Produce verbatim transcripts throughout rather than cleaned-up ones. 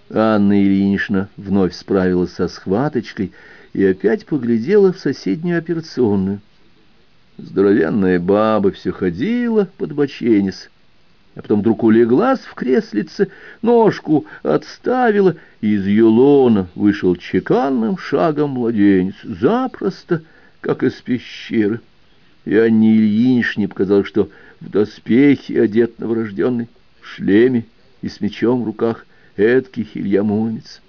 Анна Ильинична вновь справилась со схваточкой и опять поглядела в соседнюю операционную. Здоровенная баба все ходила, подбоченясь, а потом вдруг улеглась в креслице, ножку отставила, и из ее лона вышел чеканным шагом младенец, запросто, как из пещеры. И Анне Ильиничне показалось, что в доспехе одет новорожденный, в шлеме и с мечом в руках, эдакий Илья Муромец.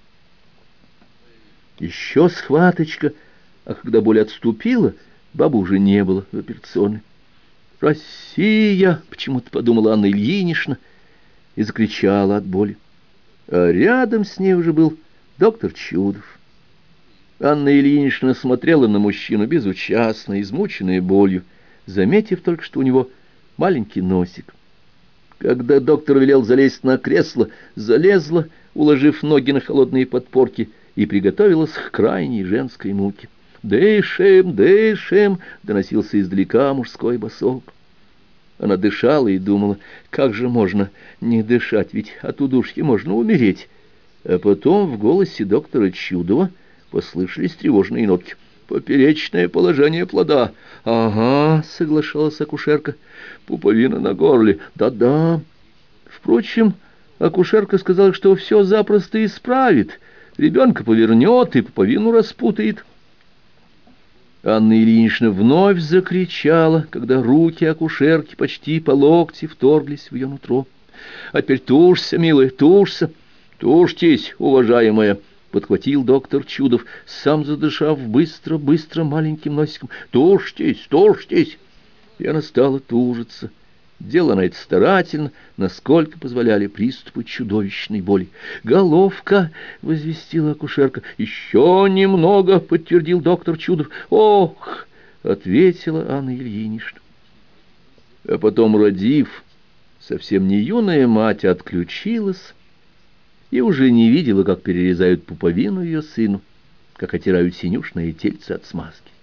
Еще схваточка, а когда боль отступила, бабы уже не было в операционной. «Россия!» — почему-то подумала Анна Ильинична и закричала от боли. А рядом с ней уже был доктор Чудов. Анна Ильинична смотрела на мужчину безучастно, измученная болью, заметив только, что у него маленький носик. Когда доктор велел залезть на кресло, залезла, уложив ноги на холодные подпорки, и приготовилась к крайней женской муке. «Дышим, дышим!» — доносился издалека мужской босок. Она дышала и думала, как же можно не дышать, ведь от удушья можно умереть. А потом в голосе доктора Чудова послышались тревожные нотки. «Поперечное положение плода». «Ага», — соглашалась акушерка. «Пуповина на горле». «Да-да». Впрочем, акушерка сказала, что все запросто исправит. Ребенка повернет и пуповину распутает. Анна Ильинична вновь закричала, когда руки акушерки почти по локти вторглись в ее нутро. «А теперь тушься, милая, тушься!» «Тушьтесь, уважаемая!» — подхватил доктор Чудов, сам задышав быстро-быстро маленьким носиком. «Тушьтесь, тушьтесь!» И она стала тужиться. Делала она это старательно, насколько позволяли приступы чудовищной боли. «Головка!» — возвестила акушерка. «Еще немного!» — подтвердил доктор Чудов. «Ох!» — ответила Анна Ильинична. А потом, родив, совсем не юная мать отключилась и уже не видела, как перерезают пуповину ее сыну, как отирают синюшное тельце от смазки.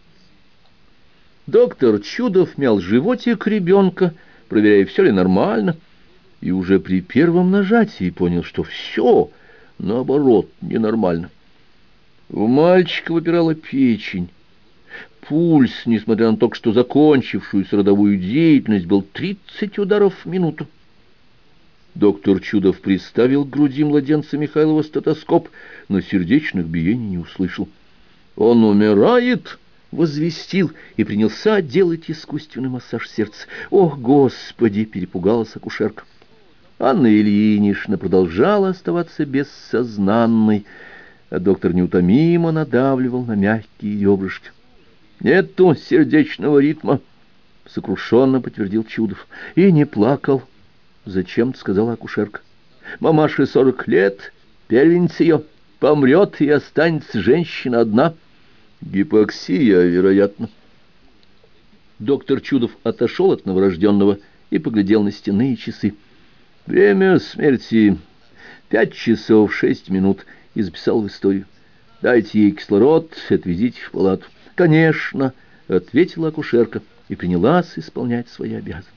Доктор Чудов мял животик ребенка, проверяя, все ли нормально, и уже при первом нажатии понял, что все, наоборот, ненормально. У мальчика выпирала печень. Пульс, несмотря на только что закончившуюся родовую деятельность, был тридцать ударов в минуту. Доктор Чудов приставил к груди младенца Михайлова стетоскоп, но сердечных биений не услышал. «Он умирает!» — возвестил и принялся делать искусственный массаж сердца. «Ох, Господи!» — перепугалась акушерка. Анна Ильинична продолжала оставаться бессознанной, а доктор неутомимо надавливал на мягкие ребрышки. «Нету сердечного ритма!» — сокрушенно подтвердил Чудов. «И не плакал!» — зачем-то сказала акушерка. «Мамаше сорок лет, первенец ее, помрет и останется женщина одна». «Гипоксия, вероятно». Доктор Чудов отошел от новорожденного и поглядел на стенные часы. «Время смерти пять часов шесть минут», и записал в историю. «Дайте ей кислород, отвезите в палату». «Конечно», — ответила акушерка и принялась исполнять свои обязанности.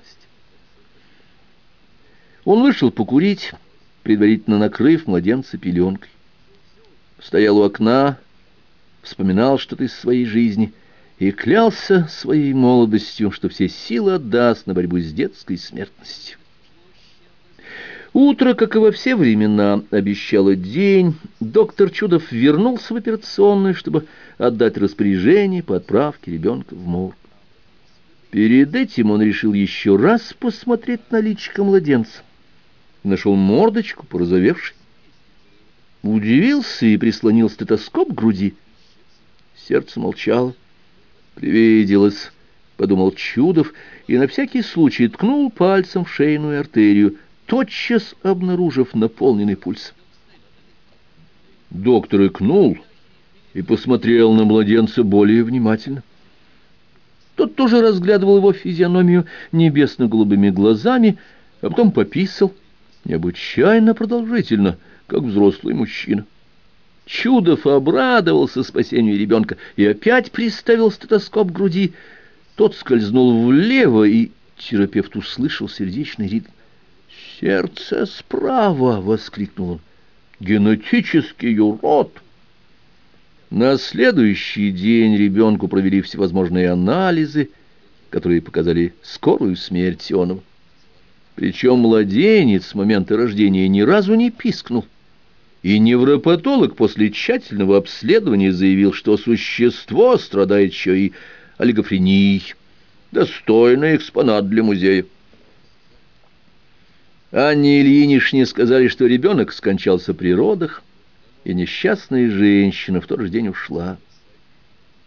Он вышел покурить, предварительно накрыв младенца пеленкой. Стоял у окна, вспоминал что-то из своей жизни и клялся своей молодостью, что все силы отдаст на борьбу с детской смертностью. Утро, как и во все времена, обещало день. Доктор Чудов вернулся в операционную, чтобы отдать распоряжение по отправке ребенка в морг. Перед этим он решил еще раз посмотреть на личико младенца. Нашел мордочку, порозовевшей. Удивился и прислонил стетоскоп к груди. Сердце молчало. «Привиделось», — подумал Чудов, и на всякий случай ткнул пальцем в шейную артерию, тотчас обнаружив наполненный пульс. Доктор икнул и посмотрел на младенца более внимательно. Тот тоже разглядывал его физиономию небесно-голубыми глазами, а потом пописал необычайно продолжительно, как взрослый мужчина. Чудов обрадовался спасению ребенка и опять приставил стетоскоп к груди. Тот скользнул влево, и терапевт услышал сердечный ритм. «Сердце справа!» — воскликнул он. генетический урод. На следующий день ребенку провели всевозможные анализы, которые показали скорую смерть Сионова. Причем младенец с момента рождения ни разу не пискнул, и невропатолог после тщательного обследования заявил, что существо страдает еще и олигофренией. Достойный экспонат для музея. Анне Ильиничне сказали, что ребенок скончался при родах, и несчастная женщина в тот же день ушла.